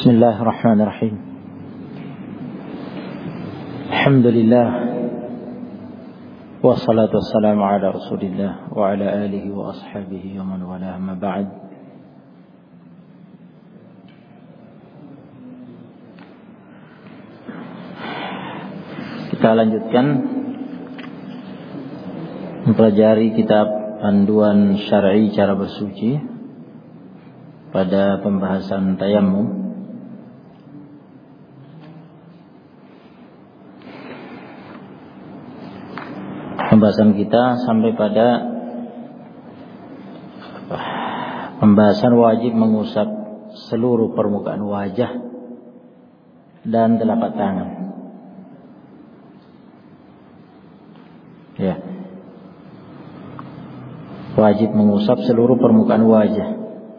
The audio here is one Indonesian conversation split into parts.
Bismillahirrahmanirrahim. Alhamdulillah. Wassalatu wassalamu ala Rasulillah wa ala alihi wa ashabihi wa man wala, amma ba'd. Kita lanjutkan mempelajari kitab Panduan Syar'i Cara Bersuci pada pembahasan tayammum. Pembahasan kita sampai pada pembahasan wajib mengusap seluruh permukaan wajah dan telapak tangan. Ya. Wajib mengusap seluruh permukaan wajah.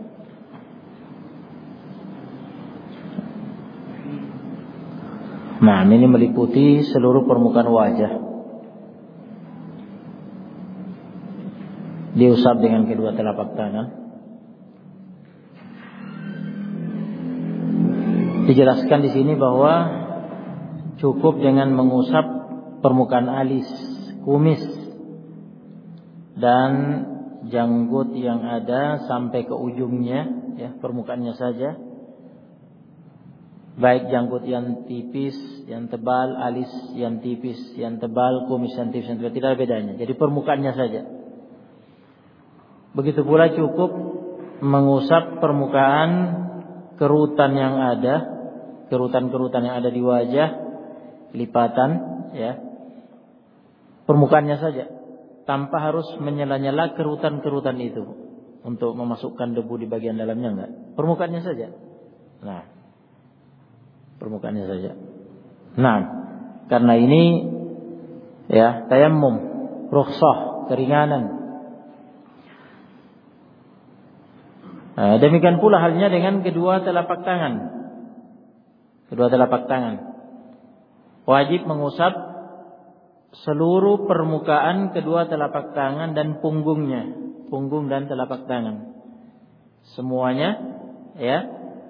Nah, ini meliputi seluruh permukaan wajah. Diusap dengan kedua telapak tangan. Dijelaskan di sini bahwa cukup dengan mengusap permukaan alis, kumis, dan janggut yang ada sampai ke ujungnya, ya, permukaannya saja. Baik janggut yang tipis, yang tebal, alis yang tipis, yang tebal, kumis yang tipis, yang tebal, tidak ada bedanya. Jadi permukaannya saja. Begitu pula cukup mengusap permukaan kerutan yang ada, kerutan-kerutan yang ada di wajah, lipatan, ya, permukaannya saja, tanpa harus menyela-nyela kerutan-kerutan itu untuk memasukkan debu di bagian dalamnya, enggak. Permukaannya saja. Nah, permukaannya saja. Nah, karena ini, ya, tayammum, rukhsah, keringanan. Nah, demikian pula halnya dengan kedua telapak tangan. Kedua telapak tangan wajib mengusap seluruh permukaan kedua telapak tangan dan punggungnya, punggung dan telapak tangan, semuanya, ya,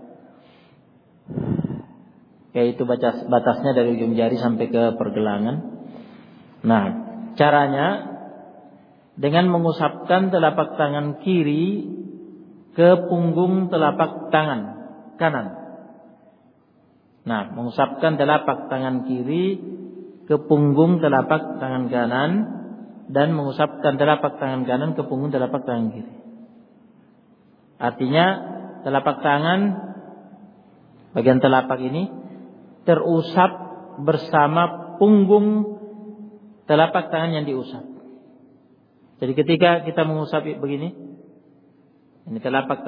yaitu batasnya dari ujung jari sampai ke pergelangan. Nah, caranya dengan mengusapkan telapak tangan kiri ke punggung telapak tangan kanan. Nah, mengusapkan telapak tangan kiri ke punggung telapak tangan kanan dan mengusapkan telapak tangan kanan ke punggung telapak tangan kiri. Artinya telapak tangan, bagian telapak ini terusap bersama punggung telapak tangan yang diusap. Jadi ketika kita mengusap begini, ini telapak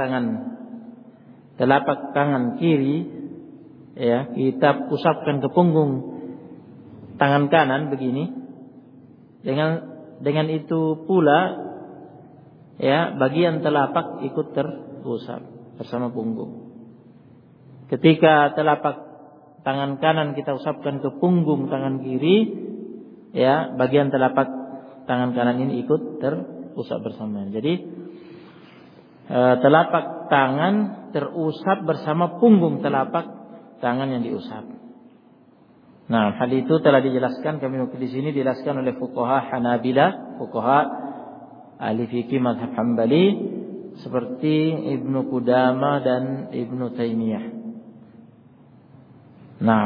tangan kiri, ya, kita usapkan ke punggung tangan kanan begini. Dengan itu pula, ya, bagian telapak ikut terusap bersama punggung. Ketika telapak tangan kanan kita usapkan ke punggung tangan kiri, ya, bagian telapak tangan kanan ini ikut terusap bersama. Jadi telapak tangan terusap bersama punggung telapak tangan yang diusap. Nah, hal itu telah dijelaskan, kami nukil di sini dijelaskan oleh fuqaha Hanabilah, fuqaha ahli fikih mazhab Hambali seperti Ibnu Qudamah dan Ibnu Taimiyah. Nah,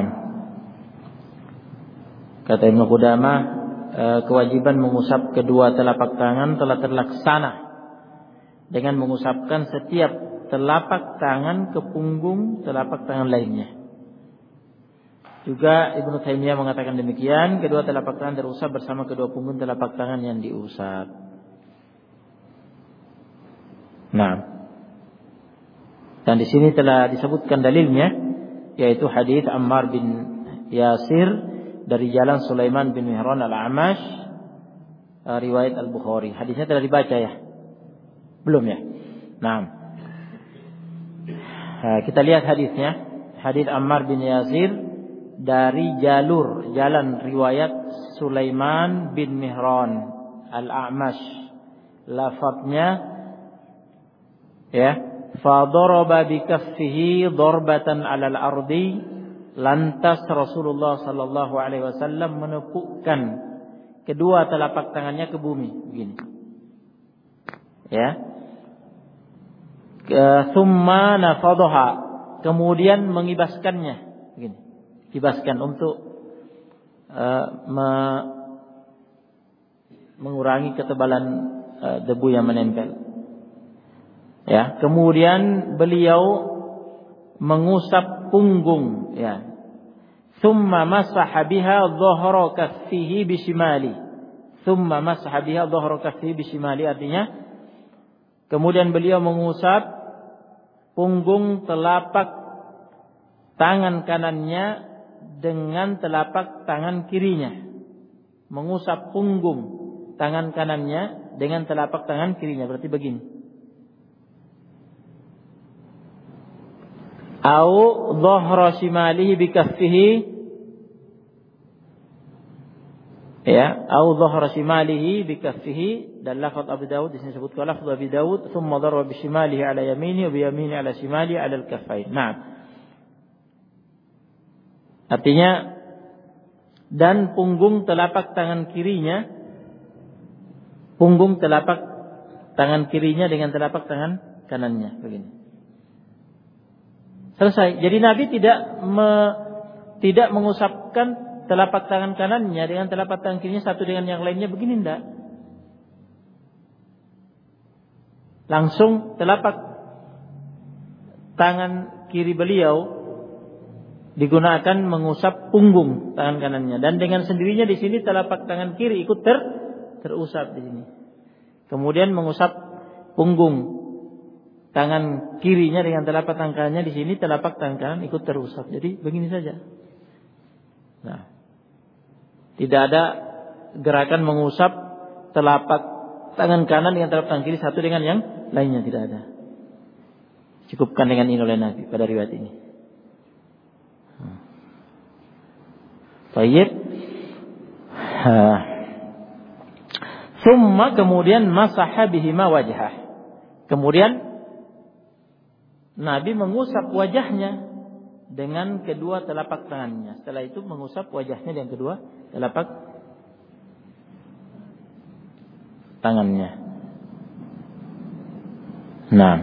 kata Ibnu Qudamah, kewajiban mengusap kedua telapak tangan telah terlaksana dengan mengusapkan setiap telapak tangan ke punggung telapak tangan lainnya. Juga Ibnu Taimiyah mengatakan demikian, kedua telapak tangan terusap bersama kedua punggung telapak tangan yang diusap. Nah, dan di sini telah disebutkan dalilnya, yaitu hadis Ammar bin Yasir dari jalan Sulaiman bin Mihran al-A'mash, riwayat Al-Bukhari. Hadisnya telah dibaca, ya? Belum, ya? Nah, kita lihat hadisnya. Hadis Ammar bin Yasir dari jalan riwayat Sulaiman bin Mihran al-A'mash. Lafadznya, ya, fa daraba bi kaffihi darbatan 'alal ardi, lantas Rasulullah sallallahu alaihi wasallam menepukkan kedua telapak tangannya ke bumi begini. Ya. Tsumma nafadhaha, kemudian mengibaskannya begini. Kibaskan untuk mengurangi ketebalan debu yang menempel. Ya, kemudian beliau mengusap punggung, ya. Tsumma masaha biha dhahra kaffihi bishimali. Tsumma masaha biha dhahra kaffihi bishimali, artinya kemudian beliau mengusap punggung telapak tangan kanannya dengan telapak tangan kirinya. Mengusap punggung tangan kanannya dengan telapak tangan kirinya, berarti begini. Au dhahra shimalihi bikaffihi, ya, au dhahra shimalihi bikaffihi, dan lafaz Abu Dawud di sini disebutkan lafaz Abu Dawud, thumma daraba bishimalihi ala yamini wa biyamini ala shimali ala al-kaffain. Nah, artinya dan punggung telapak tangan kirinya, punggung telapak tangan kirinya dengan telapak tangan kanannya begini. Selesai. Jadi Nabi tidak mengusapkan telapak tangan kanannya dengan telapak tangan kirinya satu dengan yang lainnya begini, enggak. Langsung telapak tangan kiri beliau digunakan mengusap punggung tangan kanannya, dan dengan sendirinya di sini telapak tangan kiri ikut terusap di sini. Kemudian mengusap punggung tangan kirinya dengan telapak tangan kanannya, di sini telapak tangan kanan ikut terusap. Jadi begini saja. Nah, tidak ada gerakan mengusap telapak tangan kanan dengan telapak tangan kiri satu dengan yang lainnya, tidak ada. Cukupkan dengan ini oleh Nabi pada riwayat ini. Baik. Summa, kemudian masaha bihima wajhah. Kemudian Nabi mengusap wajahnya dengan kedua telapak tangannya. Setelah itu mengusap wajahnya dengan kedua telapak tangannya. Nah,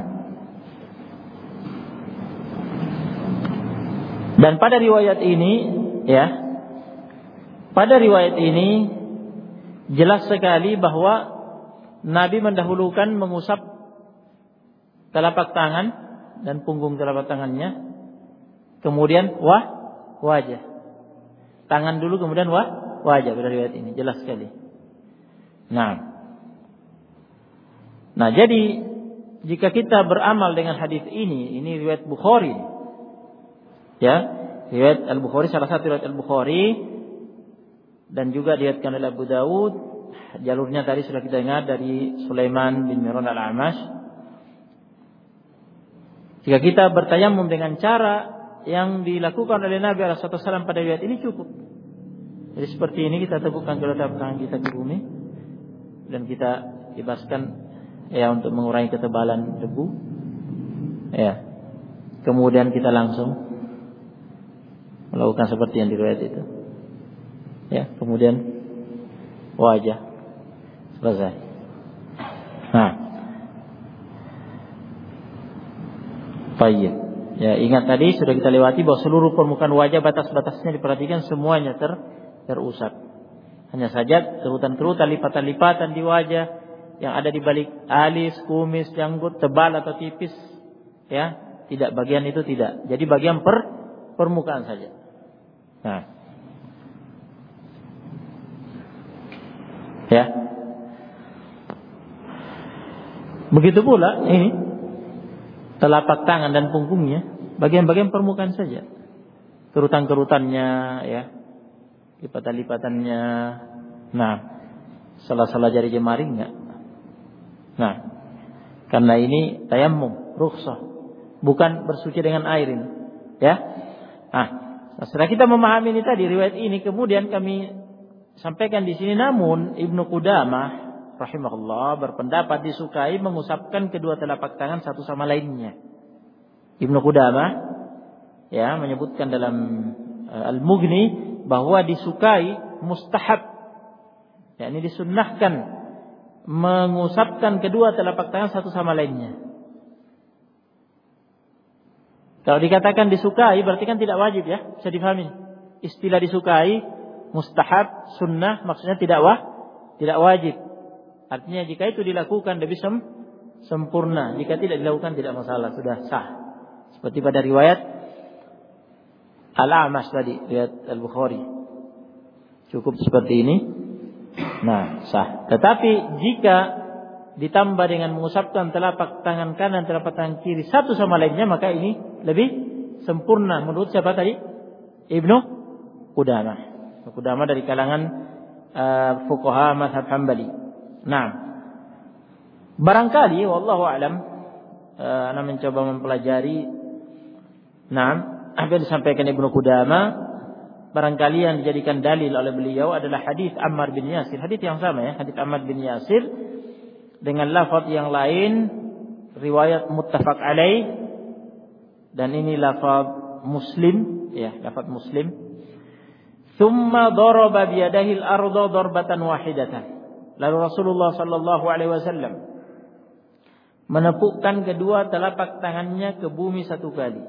dan pada riwayat ini, ya, pada riwayat ini jelas sekali bahwa Nabi mendahulukan mengusap telapak tangan dan punggung telapak tangannya, kemudian wajah. Tangan dulu kemudian wajah, pada riwayat ini jelas sekali. Nah, jadi jika kita beramal dengan hadis ini riwayat Bukhari. Ya, riwayat Al-Bukhari, salah satu riwayat Al-Bukhari, dan juga diriwayatkan oleh Abu Dawud. Jalurnya tadi sudah kita dengar dari Sulaiman bin Miran Al-Amash. Jika kita bertayamum dengan cara yang dilakukan oleh Nabi SAW pada riwayat ini cukup. Jadi seperti ini kita tepukan kedua telapak tangan kita ke bumi dan kita kibaskan, ya, untuk mengurangi ketebalan debu. Ya. Kemudian kita langsung melakukan seperti yang di riwayat itu. Ya, kemudian wajah. Selesai. Nah. Baik. Ya, ingat tadi sudah kita lewati bahwa seluruh permukaan wajah batas-batasnya diperhatikan semuanya terusap. Hanya saja kerutan-kerutan, lipatan-lipatan di wajah yang ada di balik alis, kumis, janggut, tebal atau tipis, ya, tidak, bagian itu tidak. Jadi bagian permukaan saja. Nah. Ya. Begitu pula ini telapak tangan dan punggungnya, bagian-bagian permukaan saja. Kerutan-kerutannya, ya, lipatan-lipatannya. Nah, salah-salah jari jemari enggak. Nah, karena ini tayammum, rukhsah, bukan bersuci dengan air ini, ya. Nah, setelah kita memahami ini tadi riwayat ini, kemudian kami sampaikan di sini, namun Ibnu Qudamah rahimahullah berpendapat disukai mengusapkan kedua telapak tangan satu sama lainnya. Ibnu Qudamah ya menyebutkan dalam Al-Mughni bahwa disukai mustahab, yakni disunnahkan mengusapkan kedua telapak tangan satu sama lainnya. Kalau dikatakan disukai berarti kan tidak wajib ya, bisa difahami. Istilah disukai, mustahab, sunnah maksudnya tidak wajib. Artinya jika itu dilakukan lebih sempurna, jika tidak dilakukan tidak masalah, sudah sah. Seperti pada riwayat Al-A'mash tadi, riwayat Al-Bukhari. Cukup seperti ini. Nah, sah. Tetapi jika ditambah dengan mengusapkan telapak tangan kanan, telapak tangan kiri satu sama lainnya, maka ini lebih sempurna menurut siapa tadi? Ibnu Qudamah. Qudamah dari kalangan fuqaha mazhab Hambali. Nah, barangkali wallahu alam ana mencoba mempelajari apa yang disampaikan Ibnu Qudamah, barangkali yang dijadikan dalil oleh beliau adalah hadis Ammar bin Yasir, hadis yang sama ya, hadis Ammar bin Yasir dengan lafaz yang lain, riwayat muttafaq alaih, dan ini lafaz Muslim ya, lafaz Muslim. Thumma daraba biyadihi al-ardha darbatan wahidatan. Lalu Rasulullah sallallahu alaihi wasallam menepukkan kedua telapak tangannya ke bumi satu kali.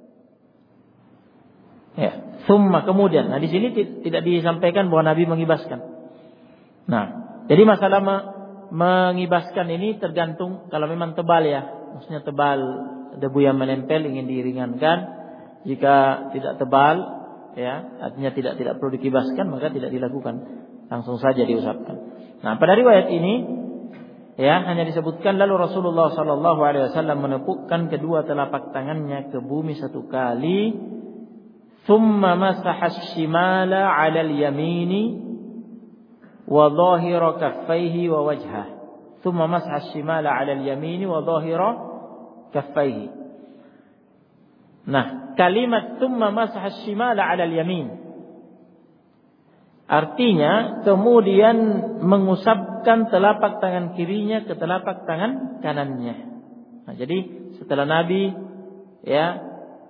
Ya, thumma kemudian. Nah, di sini tidak disampaikan bahwa Nabi mengibaskan. Nah, jadi masalah mengibaskan ini tergantung kalau memang tebal ya. Maksudnya tebal, debu yang menempel ingin diringankan. Jika tidak tebal ya, artinya tidak perlu dikibaskan, maka tidak dilakukan. Langsung saja diusapkan. Nah, pada riwayat ini ya hanya disebutkan lalu Rasulullah sallallahu alaihi wasallam menepukkan kedua telapak tangannya ke bumi satu kali, thumma masaha as-shimala 'ala al-yamini wa dhahira kaffaihi wa wajhah. Thumma masaha as-shimala 'ala al-yamini wa dhahira kaffaihi. Nah, kalimat thumma masaha as-shimala 'ala al-yamin artinya kemudian mengusapkan telapak tangan kirinya ke telapak tangan kanannya. Nah, jadi setelah Nabi ya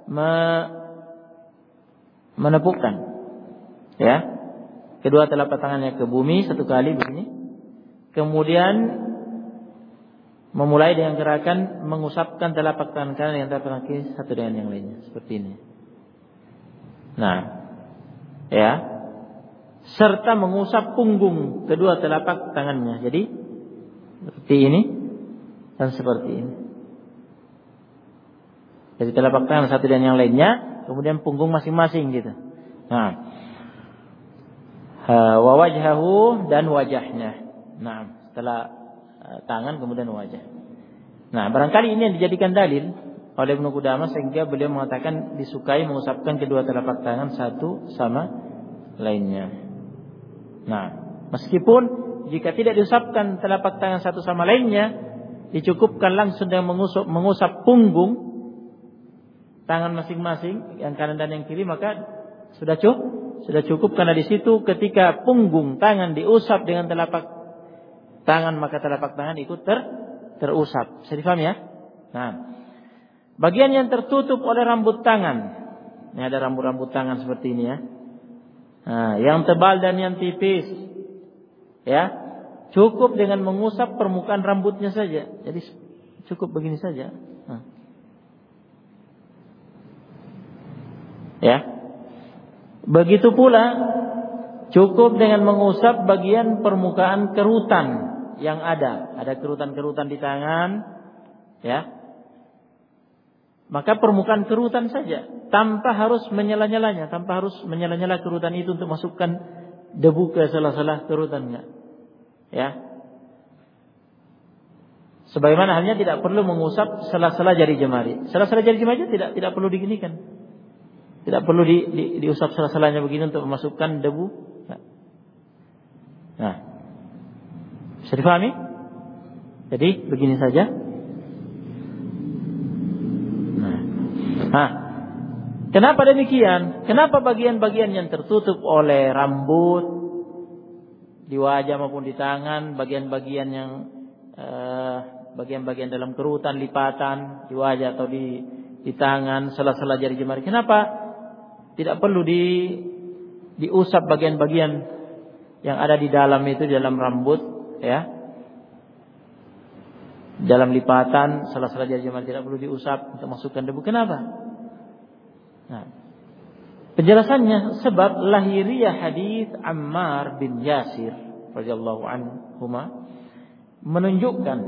menepukkan ya kedua telapak tangannya ke bumi satu kali begini, kemudian memulai dengan gerakan mengusapkan telapak tangan kanan dengan telapak tangan kiri satu dengan yang lainnya seperti ini. Nah, ya, serta mengusap punggung kedua telapak tangannya. Jadi seperti ini dan seperti ini. Jadi telapak tangan satu dan yang lainnya, kemudian punggung masing-masing gitu. Nah, wa wajhahu dan wajahnya. Nah, setelah tangan kemudian wajah. Nah, barangkali ini yang dijadikan dalil oleh Ibnu Qudamah sehingga beliau mengatakan disukai mengusapkan kedua telapak tangan satu sama lainnya. Nah, meskipun jika tidak diusapkan telapak tangan satu sama lainnya, dicukupkan langsung dengan mengusap punggung tangan masing-masing yang kanan dan yang kiri, maka sudah cukup karena di situ ketika punggung tangan diusap dengan telapak tangan maka telapak tangan ikut terusap. Bisa difahami ya? Nah, bagian yang tertutup oleh rambut tangan. Ini ada rambut-rambut tangan seperti ini ya. Nah, yang tebal dan yang tipis, ya, cukup dengan mengusap permukaan rambutnya saja. Jadi cukup begini saja. Nah. Ya, begitu pula cukup dengan mengusap bagian permukaan kerutan yang ada kerutan-kerutan di tangan, ya. Maka permukaan kerutan saja, tanpa harus menyala-nyalanya, tanpa harus menyala-nyala kerutan itu untuk masukkan debu ke sela-sela kerutannya. Ya. Sebagaimana halnya tidak perlu mengusap sela-sela jari jemari. Sela-sela jari jemari tidak perlu diginikan. Tidak perlu diusap sela-selanya begini untuk memasukkan debu. Nah. Bisa difahami? Jadi begini saja. Nah, kenapa demikian? Kenapa bagian-bagian yang tertutup oleh rambut di wajah maupun di tangan, bagian-bagian yang bagian-bagian dalam kerutan, lipatan di wajah atau di di tangan, sela-sela jari jemari. Kenapa tidak perlu diusap bagian-bagian yang ada di dalam itu, di dalam rambut, ya, dalam lipatan, sela-sela jari jemari tidak perlu diusap untuk masukkan debu. Kenapa? Nah, penjelasannya sebab lahiriah hadis Ammar bin Yasir radhiyallahu anhuma menunjukkan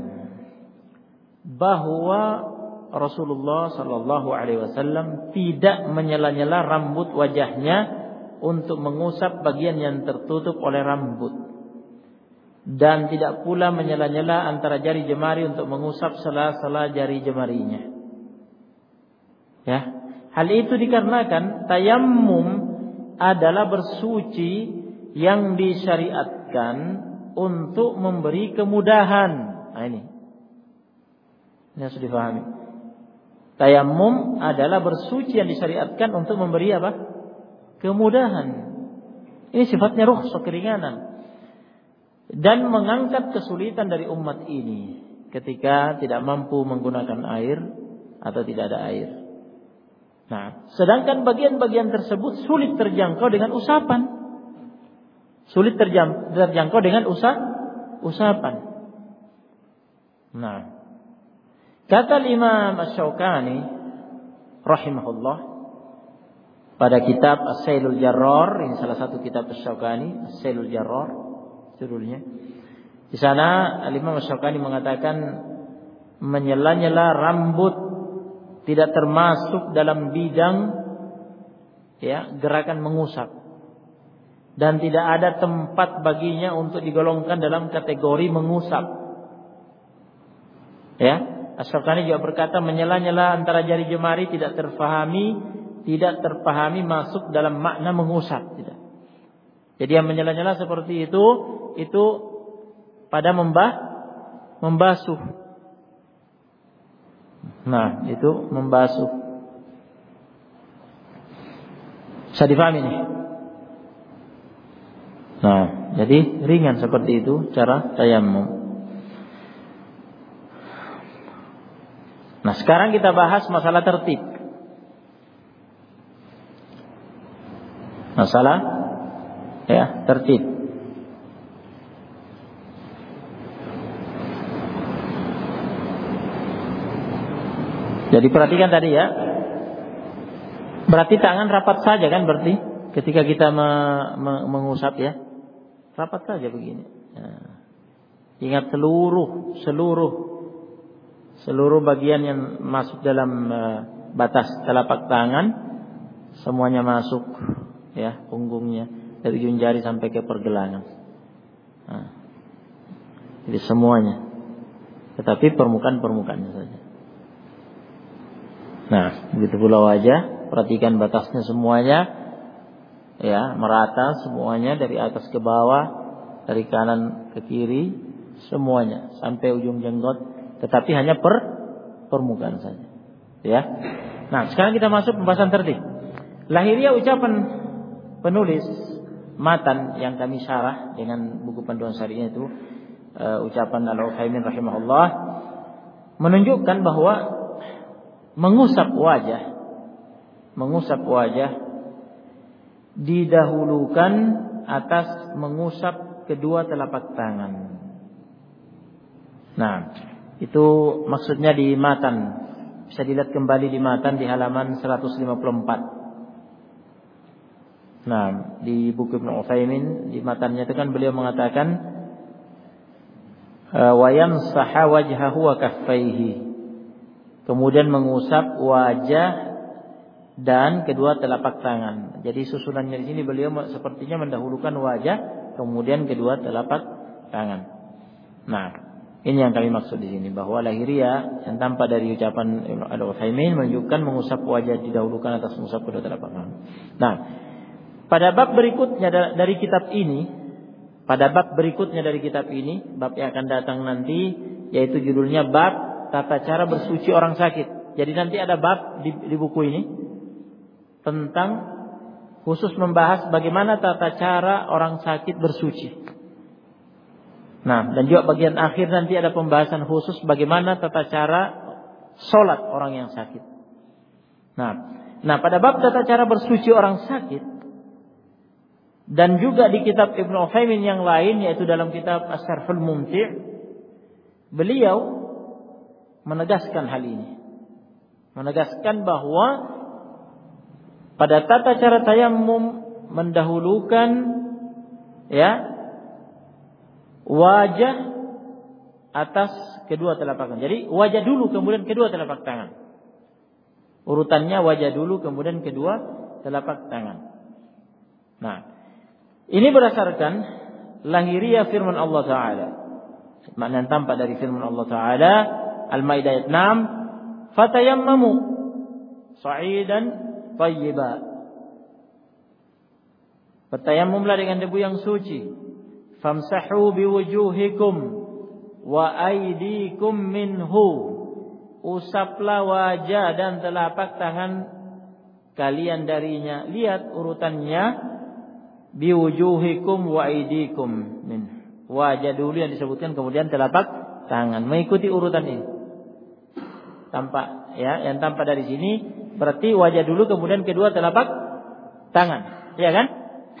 bahwa Rasulullah sallallahu alaihi wasallam tidak menyela-nyela rambut wajahnya untuk mengusap bagian yang tertutup oleh rambut, dan tidak pula menyela-nyela antara jari jemari untuk mengusap sela-sela jari jemarinya. Ya, hal itu dikarenakan tayammum adalah bersuci yang disyariatkan untuk memberi kemudahan. Nah, ini harus difahami. Tayammum adalah bersuci yang disyariatkan untuk memberi apa? Kemudahan. Ini sifatnya rukhsah, keringanan, dan mengangkat kesulitan dari umat ini ketika tidak mampu menggunakan air atau tidak ada air. Nah, sedangkan bagian-bagian tersebut sulit terjangkau dengan usapan. Sulit terjangkau dengan usapan. Nah, kata Imam Asy-Syaukani rahimahullah pada kitab As-Sailul Jarrar, ini salah satu kitab Asy-Syaukani, As-Sailul Jarrar judulnya. Di sana Imam Asy-Syaukani mengatakan menyela-nyela rambut tidak termasuk dalam bidang, ya, gerakan mengusap, dan tidak ada tempat baginya untuk digolongkan dalam kategori mengusap. Ya, Asy-Syaukani juga berkata menyela-nyela antara jari jemari tidak terpahami masuk dalam makna mengusap, tidak. Jadi yang menyela-nyela seperti itu pada membasuh. Nah, itu membasuh. Bisa difahami nih? Nah, jadi ringan seperti itu cara tayammum. Nah, sekarang kita bahas masalah tertib. Masalah, ya, tertib. Jadi perhatikan tadi, ya. Berarti tangan rapat saja kan, berarti ketika kita mengusap, ya, rapat saja begini. Nah, ingat seluruh bagian yang masuk dalam batas telapak tangan semuanya masuk, ya, punggungnya dari ujung jari sampai ke pergelangan. Nah, jadi semuanya, tetapi permukaannya saja. Nah, begitu pula wajah, perhatikan batasnya semuanya, ya, merata semuanya dari atas ke bawah, dari kanan ke kiri, semuanya sampai ujung jenggot, tetapi hanya permukaan saja. Ya. Nah, sekarang kita masuk pembahasan tertib. Lahiriah ucapan penulis matan yang kami syarah dengan buku panduan syariah itu, ucapan Al-Utsaimin rahimahullah, menunjukkan bahwa mengusap wajah didahulukan atas mengusap kedua telapak tangan. Nah, itu maksudnya di matan. Bisa dilihat kembali di matan di halaman 154. Nah, di buku Ibnu Utsaimin di matannya itu kan beliau mengatakan wa yamsaha wajhahu wa kaffaihi. Kemudian mengusap wajah dan kedua telapak tangan. Jadi susunannya di sini beliau sepertinya mendahulukan wajah, kemudian kedua telapak tangan. Nah, ini yang kami maksud di sini, bahwa lahiriah yang tampak dari ucapan Al-Utsaimin menunjukkan mengusap wajah didahulukan atas mengusap kedua telapak tangan. Nah, pada bab berikutnya dari kitab ini, bab yang akan datang nanti, yaitu judulnya bab tata cara bersuci orang sakit. Jadi nanti ada bab di buku ini tentang khusus membahas bagaimana tata cara orang sakit bersuci. Nah, dan juga bagian akhir nanti ada pembahasan khusus bagaimana tata cara sholat orang yang sakit. Nah, pada bab tata cara bersuci orang sakit dan juga di kitab Ibnu Utsaimin yang lain, yaitu dalam kitab Asy-Syarhul Mumti', beliau menegaskan hal ini. Menegaskan bahwa pada tata cara tayammum mendahulukan wajah atas kedua telapak tangan. Jadi wajah dulu kemudian kedua telapak tangan. Urutannya wajah dulu kemudian kedua telapak tangan. Nah, ini berdasarkan lahiriah firman Allah Ta'ala. Makna yang tampak dari firman Allah Ta'ala Al-Maidah ayat 6, fatayammamu sa'idan thayyiba. Bertayammumlah dengan debu yang suci. Famsahu biwujuhikum wa aydikum minhu. Usaplah wajah dan telapak tangan kalian darinya. Lihat urutannya, biwujuhikum wa aydikum minhu. Wajah dulu yang disebutkan, kemudian telapak tangan. Mengikuti urutan ini. Tampak yang tampak dari sini berarti wajah dulu kemudian kedua telapak tangan. Iya kan?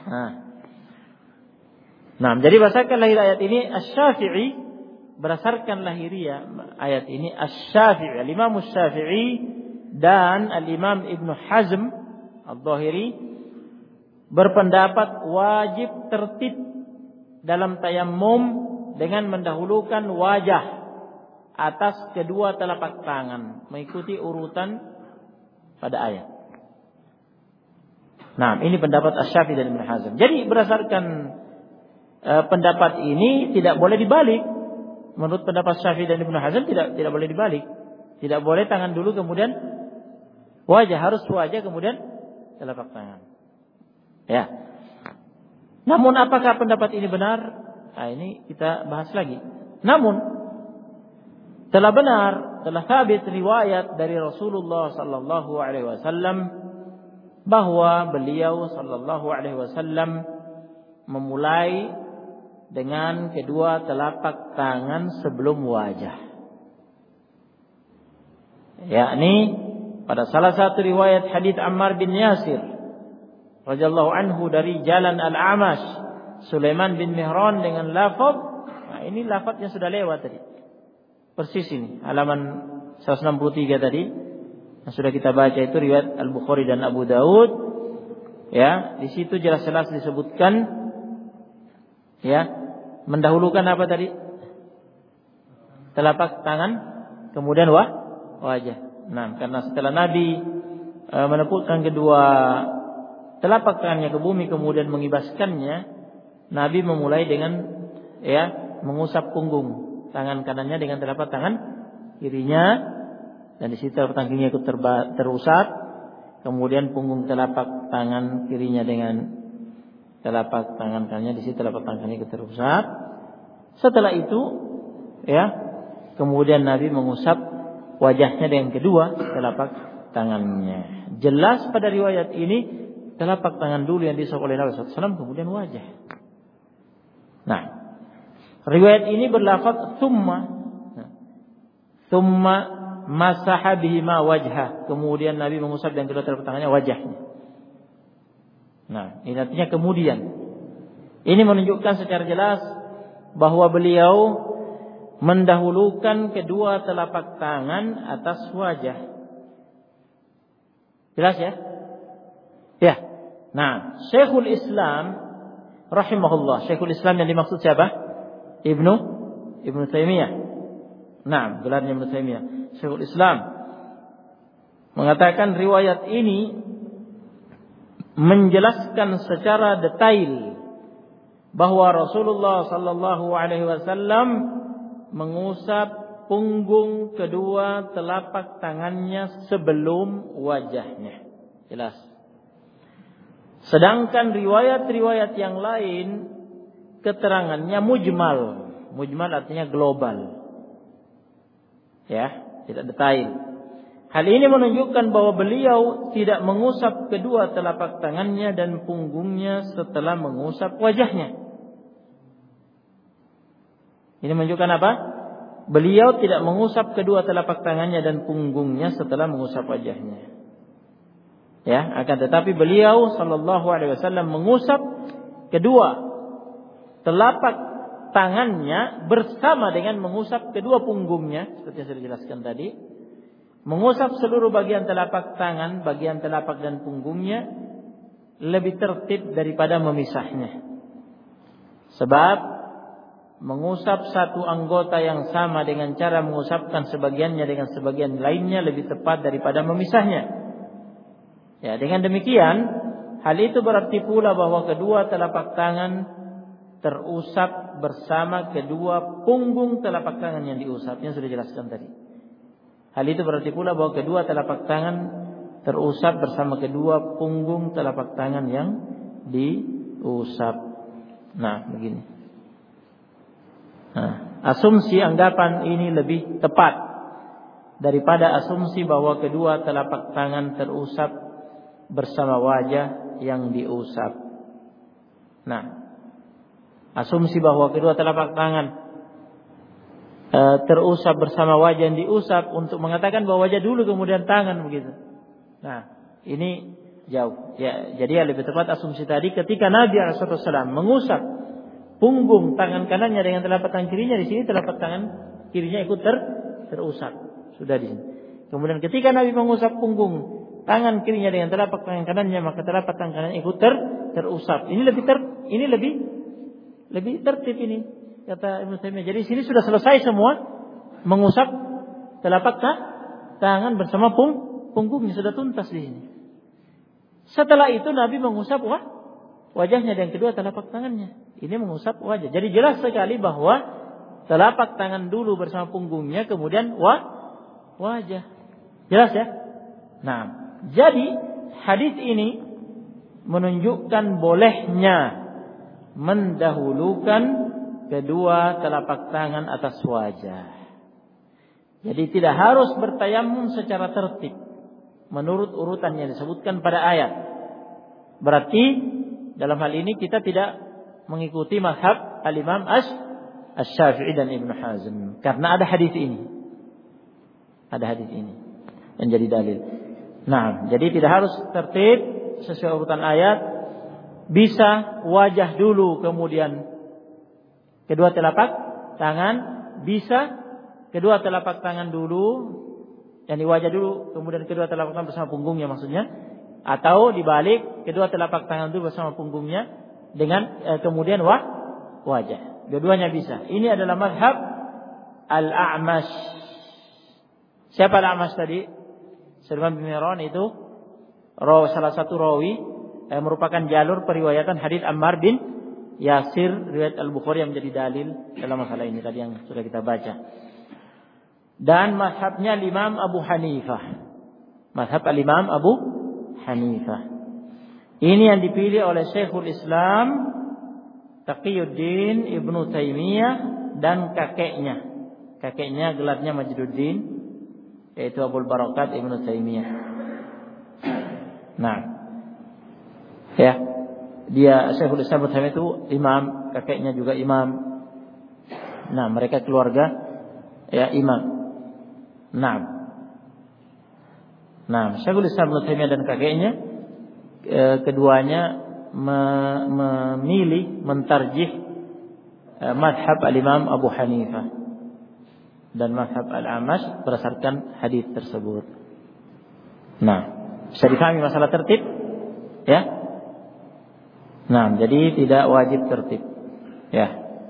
Nah, jadi berdasarkan lahir ayat ini Asy-Syafi'i, berdasarkan lahiriah ayat ini Asy-Syafi'i, Al-Imam Asy-Syafi'i dan Al-Imam Ibnu Hazm Al-Dhahiri berpendapat wajib tertib dalam tayammum dengan mendahulukan wajah atas kedua telapak tangan, mengikuti urutan pada ayat. Nah, ini pendapat Asy-Syafi'i dan Ibnu Hazm. Jadi berdasarkan pendapat ini tidak boleh dibalik. Menurut pendapat Syafi'i dan Ibnu Hazm tidak boleh dibalik. Tidak boleh tangan dulu kemudian wajah, harus wajah kemudian telapak tangan. Ya. Namun apakah pendapat ini benar? Nah, ini kita bahas lagi. Namun telah benar, telah sabit riwayat dari Rasulullah sallallahu alaihi wasallam bahwa beliau sallallahu alaihi wasallam memulai dengan kedua telapak tangan sebelum wajah. Yakni pada salah satu riwayat hadits Ammar bin Yasir radhiyallahu anhu dari jalan Al-Amash Sulaiman bin Mihran dengan lafaz, nah ini lafaznya sudah lewat tadi. Persis ini halaman 163 tadi yang sudah kita baca, itu riwayat Al-Bukhari dan Abu Daud. Ya, di situ jelas-jelas disebutkan mendahulukan apa tadi? Telapak tangan kemudian wajah. Nah, karena setelah Nabi menepukkan kedua telapak tangannya ke bumi kemudian mengibaskannya, Nabi memulai dengan mengusap punggung tangan kanannya dengan telapak tangan kirinya, dan di situ telapak tangan kirinya ikut terusap, kemudian punggung telapak tangan kirinya dengan telapak tangan kanannya, di situ telapak tangan kanannya ikut terusap. Setelah itu kemudian Nabi mengusap wajahnya dengan kedua telapak tangannya. Jelas pada riwayat ini telapak tangan dulu yang diusap oleh Nabi SAW, kemudian wajah. Nah, riwayat ini berlafaz thumma masaha bihima wajhah, kemudian Nabi mengusap dengan kedua telapak tangannya wajahnya. Nah, ini artinya kemudian. Ini menunjukkan secara jelas bahwa beliau mendahulukan kedua telapak tangan atas wajah. Jelas ya? Ya. Nah, Syekhul Islam rahimahullah, Syekhul Islam yang dimaksud siapa? Ibnu Taimiyah. Nah, gelarnya Ibnu Taimiyah. Syekhul Islam mengatakan riwayat ini menjelaskan secara detail bahwa Rasulullah sallallahu alaihi wasallam mengusap punggung kedua telapak tangannya sebelum wajahnya. Jelas. Sedangkan riwayat-riwayat yang lain keterangannya mujmal. Mujmal artinya global. Ya, tidak detail. Hal ini menunjukkan bahwa beliau tidak mengusap kedua telapak tangannya dan punggungnya setelah mengusap wajahnya. Ini menunjukkan apa? Beliau tidak mengusap kedua telapak tangannya dan punggungnya setelah mengusap wajahnya. Ya, akan tetapi beliau sallallahu alaihi wasallam mengusap kedua telapak tangannya bersama dengan mengusap kedua punggungnya, seperti yang saya jelaskan tadi. Mengusap seluruh bagian telapak tangan, bagian telapak dan punggungnya lebih tertib daripada memisahnya. Sebab mengusap satu anggota yang sama dengan cara mengusapkan sebagiannya dengan sebagian lainnya lebih tepat daripada memisahnya. Ya, dengan demikian, hal itu berarti pula bahwa kedua telapak tangan terusap bersama kedua punggung telapak tangan yang diusap, yang sudah dijelaskan tadi. Hal itu berarti pula bahwa kedua telapak tangan terusap bersama kedua punggung telapak tangan yang diusap. Nah, begini. Nah, asumsi anggapan ini lebih tepat daripada asumsi bahwa kedua telapak tangan terusap bersama wajah yang diusap. Nah, asumsi bahwa kedua telapak tangan terusap bersama wajah yang diusap untuk mengatakan bahwa wajah dulu kemudian tangan begitu. Nah, ini jauh. Ya, jadi lebih tepat asumsi tadi ketika Nabi SAW mengusap punggung tangan kanannya dengan telapak tangan kirinya, di sini telapak tangan kirinya ikut terusap. Sudah di sini. Kemudian ketika Nabi mengusap punggung tangan kirinya dengan telapak tangan kanannya, maka telapak tangan kanannya ikut terusap. Ini lebih tertib ini, kata Ibnu Taimiyah. Jadi sini sudah selesai semua mengusap telapak tangan bersama punggungnya, sudah tuntas di sini. Setelah itu Nabi mengusap wajahnya dan kedua telapak tangannya. Ini mengusap wajah. Jadi jelas sekali bahwa telapak tangan dulu bersama punggungnya, kemudian wajah. Jelas ya? Nah, jadi hadis ini menunjukkan bolehnya mendahulukan kedua telapak tangan atas wajah. Jadi tidak harus bertayamum secara tertib menurut urutan yang disebutkan pada ayat. Berarti dalam hal ini kita tidak mengikuti mazhab al-Imam Asy-Syafi'i dan Ibnu Hazm karena ada hadis ini. Ada hadis ini yang jadi dalil. Nah, jadi tidak harus tertib sesuai urutan ayat. Bisa wajah dulu kemudian kedua telapak tangan, bisa kedua telapak tangan dulu, yang wajah dulu kemudian kedua telapak tangan bersama punggungnya maksudnya, atau dibalik kedua telapak tangan dulu bersama punggungnya dengan kemudian wajah. Dua-duanya bisa. Ini adalah mazhab Al-A'mash. Siapa Al-A'mash tadi? Sulaiman bin Mihran itu salah satu rawi merupakan jalur periwayatan hadis Ammar bin Yasir riwayat Al-Bukhari yang menjadi dalil dalam masalah ini tadi yang sudah kita baca. Dan mazhabnya Imam Abu Hanifah. Mazhab al-Imam Abu Hanifah. Ini yang dipilih oleh Syekhul Islam Taqiyuddin Ibnu Taimiyah dan kakeknya. Kakeknya gelarnya Majduddin, yaitu Abul Barakat Ibnu Taimiyah. Nah, ya, dia Syekhul Islam Ibnu Taimiyah itu imam, kakeknya juga imam. Nah, mereka keluarga ya imam. Nah, Syekhul Islam Ibnu Taimiyah dan kakeknya keduanya mentarjih mazhab al-Imam Abu Hanifah dan mazhab al-A'mash berdasarkan hadis tersebut. Nah, bisa dipahami masalah tertib, ya? Nah, jadi tidak wajib tertib, ya.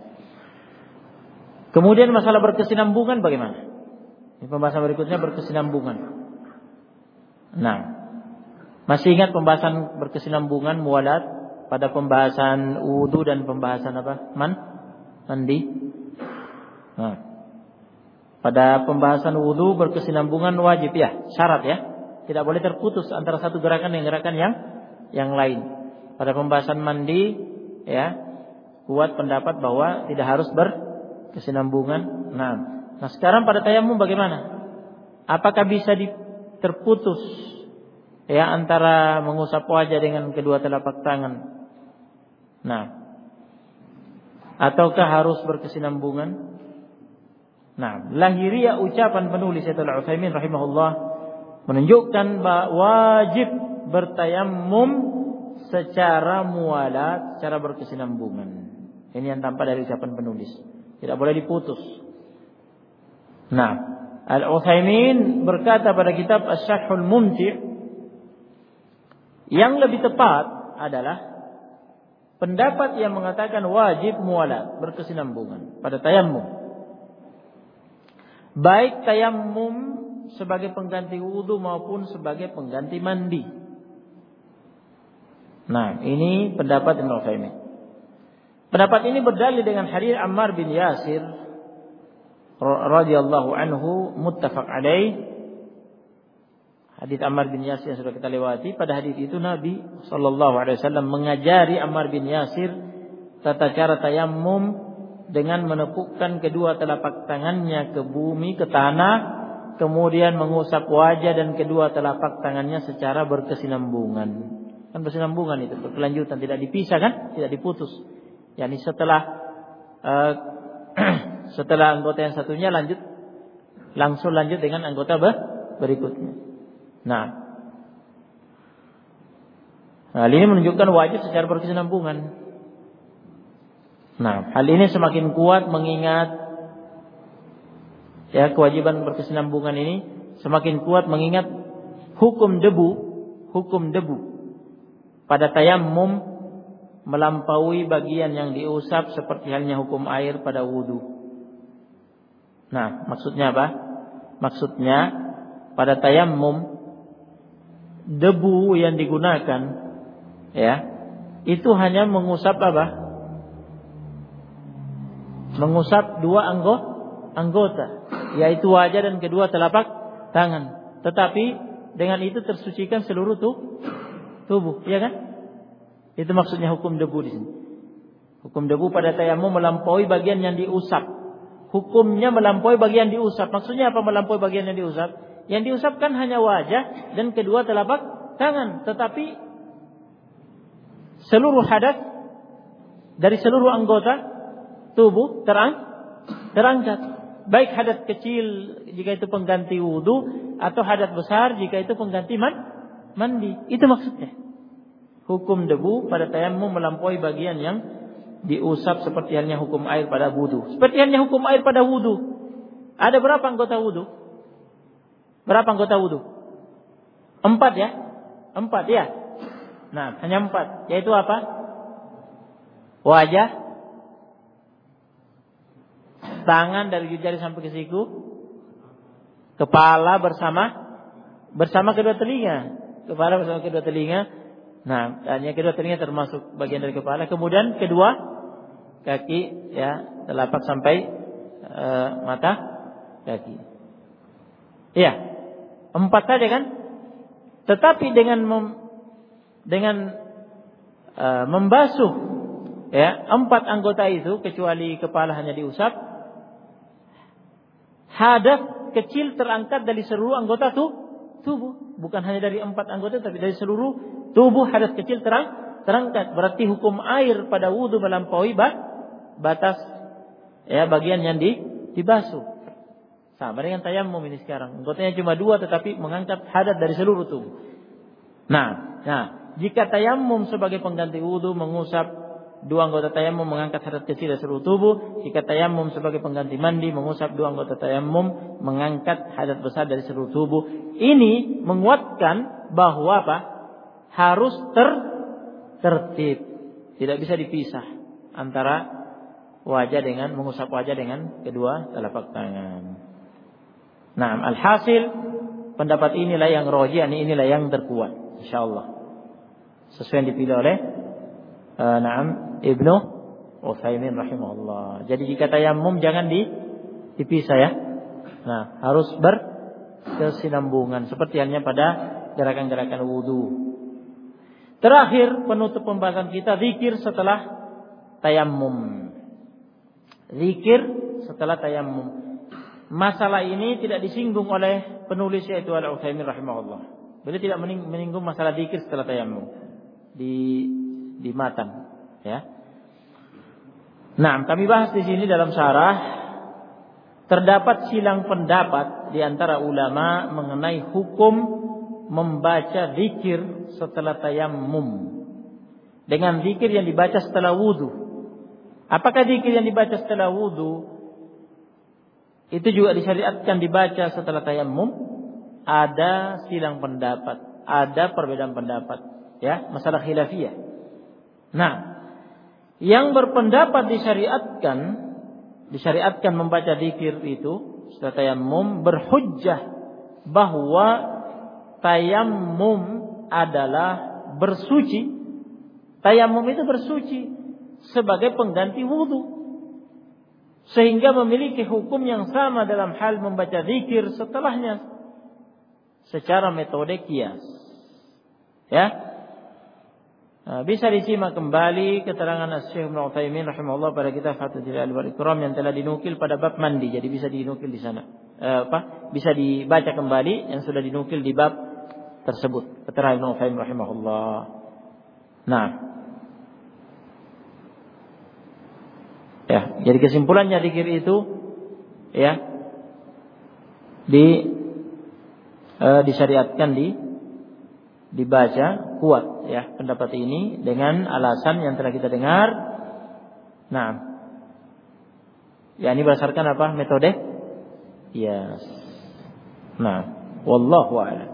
Kemudian masalah berkesinambungan bagaimana? Ini pembahasan berikutnya berkesinambungan. Nah, masih ingat pembahasan berkesinambungan muwalat pada pembahasan wudu dan pembahasan apa? Mandi. Nah, pada pembahasan wudu berkesinambungan wajib ya, syarat ya. Tidak boleh terputus antara satu gerakan dengan gerakan yang lain. Pada pembahasan mandi ya, kuat pendapat bahwa tidak harus berkesinambungan. Nah, sekarang pada tayamum bagaimana? Apakah bisa terputus ya antara mengusap wajah dengan kedua telapak tangan? Nah, ataukah harus berkesinambungan? Nah, lahiriah ucapan penulis Syaikhul Utsaimin rahimahullah menunjukkan bahwa wajib bertayammum secara mualat, secara berkesinambungan. Ini yang tampak dari ucapan penulis. Tidak boleh diputus. Nah, Al-Utsaimin berkata pada kitab Asy-Syarhul Mumti', yang lebih tepat adalah pendapat yang mengatakan wajib mualat, berkesinambungan pada tayammum. Baik tayammum sebagai pengganti wudu maupun sebagai pengganti mandi. Nah, ini pendapat Ibnu Utsaimin. Pendapat ini berdalil dengan hadis Ammar bin Yasir radhiyallahu anhu, muttafaq alaih. Hadis Ammar bin Yasir yang sudah kita lewati. Pada hadis itu Nabi sallallahu alaihi wasallam mengajari Ammar bin Yasir tata cara tayammum dengan menepukkan kedua telapak tangannya ke bumi, ke tanah, kemudian mengusap wajah dan kedua telapak tangannya secara berkesinambungan. Kan berkesinambungan itu, berkelanjutan, tidak dipisah kan? Tidak diputus. Yani setelah anggota yang satunya langsung lanjut dengan anggota berikutnya. Nah, hal ini menunjukkan wajib secara berkesinambungan. Nah, hal ini semakin kuat mengingat kewajiban berkesinambungan ini semakin kuat mengingat hukum debu pada tayammum melampaui bagian yang diusap seperti halnya hukum air pada wudu. Nah, maksudnya apa? Maksudnya pada tayammum debu yang digunakan itu hanya mengusap apa? Mengusap dua anggota, yaitu wajah dan kedua telapak tangan. Tetapi dengan itu tersucikan seluruh tubuh, ya kan? Itu maksudnya hukum debu di sini. Hukum debu pada tayammum melampaui bagian yang diusap. Hukumnya melampaui bagian diusap. Maksudnya apa melampaui bagian yang diusap? Yang diusap kan hanya wajah dan kedua telapak tangan. Tetapi seluruh hadas dari seluruh anggota tubuh terangkat. Baik hadas kecil jika itu pengganti wudu, atau hadas besar jika itu pengganti mandi. Itu maksudnya. Hukum debu pada tayammum melampaui bagian yang diusap seperti halnya hukum air pada wudu. Seperti halnya hukum air pada wudu. Ada berapa anggota wudu? Berapa anggota wudu? 4 ya? 4 ya? Nah, hanya 4. Yaitu apa? Wajah, tangan dari jari sampai ke siku, kepala bersama kedua telinga. Kepala bersama kedua telinga. Nah, hanya kedua telinga termasuk bagian dari kepala. Kemudian kedua kaki, telapak sampai mata kaki. Iya, 4 saja kan? Tetapi dengan membasuh 4 anggota itu, kecuali kepala hanya diusap, hadas kecil terangkat dari seluruh anggota tubuh. Bukan hanya dari 4 anggota, tapi dari seluruh tubuh hadas kecil terangkat. Berarti hukum air pada wudu melampaui batas bagian yang dibasuh. Sama dengan tayammum ini sekarang. Anggotanya cuma 2 tetapi mengangkat hadas dari seluruh tubuh. Nah, jika tayammum sebagai pengganti wudu mengusap 2 anggota tayammum mengangkat hadas kecil dari seluruh tubuh. Jika tayammum sebagai pengganti mandi mengusap 2 anggota tayammum mengangkat hadas besar dari seluruh tubuh. Ini menguatkan bahwa apa? Harus tertib. Tidak bisa dipisah antara wajah dengan mengusap wajah dengan kedua telapak tangan. Nah, alhasil pendapat inilah yang rajih, inilah yang terkuat insyaallah. Sesuai yang dipilih oleh Ibnu Utsaimin rahimahullah. Jadi jika tayammum jangan dipisah ya. Nah, harus berkesinambungan seperti halnya pada gerakan-gerakan wudu. Terakhir penutup pembahasan kita, zikir setelah tayammum. Zikir setelah tayammum. Masalah ini tidak disinggung oleh penulis yaitu Al-Utsaimin rahimahullah. Beliau tidak menyinggung masalah zikir setelah tayammum di matan, ya. Nah, kami bahas di sini dalam syarah. Terdapat silang pendapat di antara ulama mengenai hukum membaca zikir setelah tayammum dengan zikir yang dibaca setelah wudu. Apakah zikir yang dibaca setelah wudu itu juga disyariatkan dibaca setelah tayammum? Ada silang pendapat, ada perbedaan pendapat, ya, masalah khilafiyah. Nah, yang berpendapat disyariatkan membaca zikir itu setelah tayammum berhujjah bahwa tayammum adalah bersuci. Tayammum itu bersuci sebagai pengganti wudu, sehingga memiliki hukum yang sama dalam hal membaca zikir setelahnya secara metode qiyas. Ya, bisa disimak kembali keterangan Syekh Ibnu Utsaimin rahimahullah pada kitab Fathul Jalil wal Ikram yang telah dinukil pada bab mandi. Jadi bisa dinukil di sana. Bisa dibaca kembali yang sudah dinukil di bab tersebut. Keterangan Ibnu Utsaimin rahimahullah. Nah, ya, jadi kesimpulannya zikir itu ya disyariatkan dibaca kuat, ya, pendapat ini dengan alasan yang telah kita dengar. Nah, ya, ini berdasarkan apa? Metode? Yes. Nah, wallahu a'lam.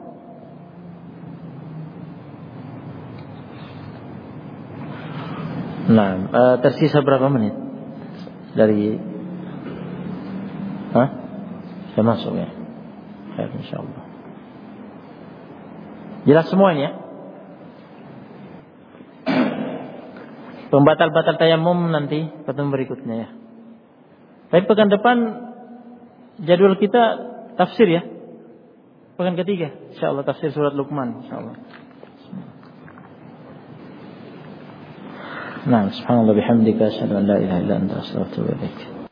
Nah, tersisa berapa menit dari? Sudah masuk ya? Baik, insyaallah. Jelas semuanya. Pembatal-batal tayamum nanti pertemuan berikutnya ya. Tapi pekan depan jadwal kita tafsir ya. Pekan ketiga insyaallah tafsir surat Luqman insyaallah. Nah, subhanallah bihamdika asyhadu an la ilaha illa anta astaghfiruka wa atubu ilaik.